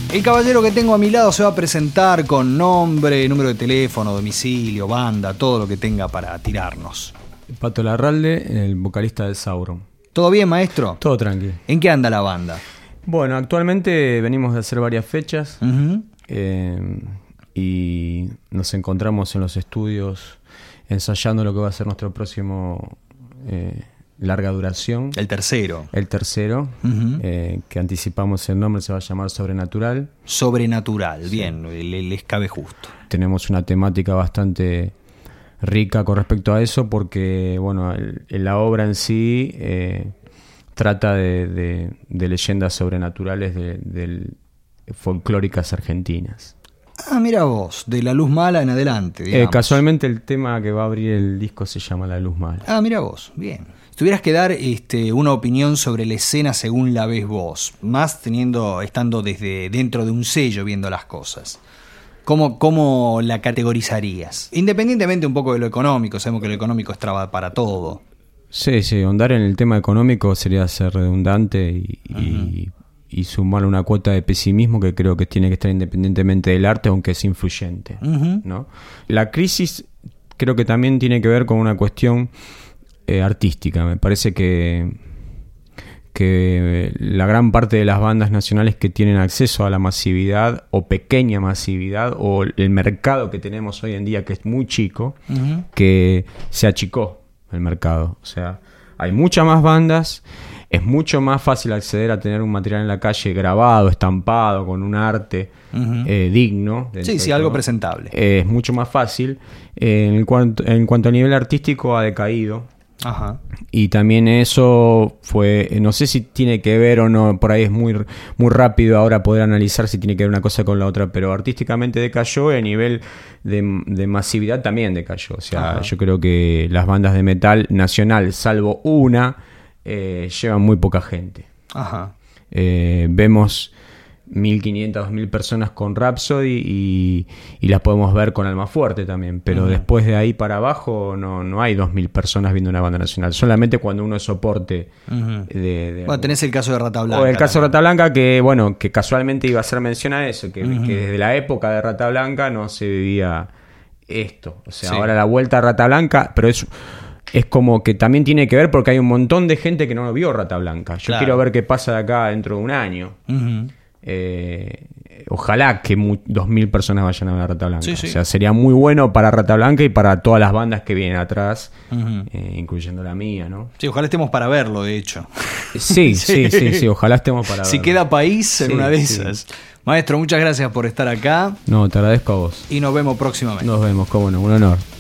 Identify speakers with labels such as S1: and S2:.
S1: El caballero que tengo a mi lado se va a presentar con nombre, número de teléfono, domicilio, banda, todo lo que tenga para tirarnos.
S2: Pato Larralde, el vocalista de Sauron.
S1: ¿Todo bien, maestro?
S2: Todo tranqui.
S1: ¿En qué anda la banda?
S2: Bueno, actualmente venimos de hacer varias fechas y nos encontramos en los estudios ensayando lo que va a ser nuestro próximo larga duración.
S1: El tercero.
S2: El tercero, que anticipamos el nombre, se va a llamar Sobrenatural.
S1: Sobrenatural,
S2: Sí.
S1: bien, les cabe justo.
S2: Tenemos una temática bastante rica con respecto a eso porque, bueno, la obra en sí trata de leyendas sobrenaturales folclóricas argentinas.
S1: Ah, mira vos, de La Luz Mala en adelante, digamos.
S2: Casualmente el tema que va a abrir el disco se llama La Luz Mala.
S1: Ah, mira vos, bien. Si tuvieras que dar una opinión sobre la escena según la ves vos, más estando desde dentro de un sello viendo las cosas, ¿cómo la categorizarías? Independientemente un poco de lo económico, sabemos que lo económico es traba para todo.
S2: Sí, ahondar en el tema económico sería ser redundante y sumar una cuota de pesimismo que creo que tiene que estar independientemente del arte, aunque es influyente, ¿no? La crisis creo que también tiene que ver con una cuestión artística. Me parece que la gran parte de las bandas nacionales que tienen acceso a la masividad o pequeña masividad o el mercado que tenemos hoy en día, que es muy chico, que se achicó el mercado. O sea, hay muchas más bandas, es mucho más fácil acceder a tener un material en la calle grabado, estampado, con un arte digno.
S1: Sí, algo presentable.
S2: Es mucho más fácil. En cuanto a nivel artístico ha decaído.
S1: Ajá.
S2: Y también eso fue, no sé si tiene que ver o no, por ahí es muy rápido ahora poder analizar si tiene que ver una cosa con la otra, pero artísticamente decayó y a nivel de masividad también decayó. O sea, yo creo que las bandas de metal nacional, salvo una, llevan muy poca gente.
S1: Ajá.
S2: Vemos 1.500, 2.000 personas con Rhapsody y las podemos ver con Almafuerte también, pero después de ahí para abajo no hay 2.000 personas viendo una banda nacional, solamente cuando uno es soporte
S1: Bueno, tenés el caso de Rata Blanca.
S2: O el caso de Rata Blanca, que casualmente iba a hacer mención a eso, que desde la época de Rata Blanca no se vivía esto. O sea, ahora la vuelta a Rata Blanca, pero es como que también tiene que ver porque hay un montón de gente que no vio Rata Blanca. Yo quiero ver qué pasa de acá dentro de un año. Ojalá que 2.000 personas vayan a ver Rata Blanca. O sea, sería muy bueno para Rata Blanca y para todas las bandas que vienen atrás, incluyendo la mía, ¿no?
S1: Sí, ojalá estemos para verlo, de hecho.
S2: Sí, ojalá estemos para verlo.
S1: Si queda país en una de esas. Maestro, muchas gracias por estar acá.
S2: No, te agradezco a vos.
S1: Y nos vemos próximamente.
S2: Nos vemos, cómo no, un honor.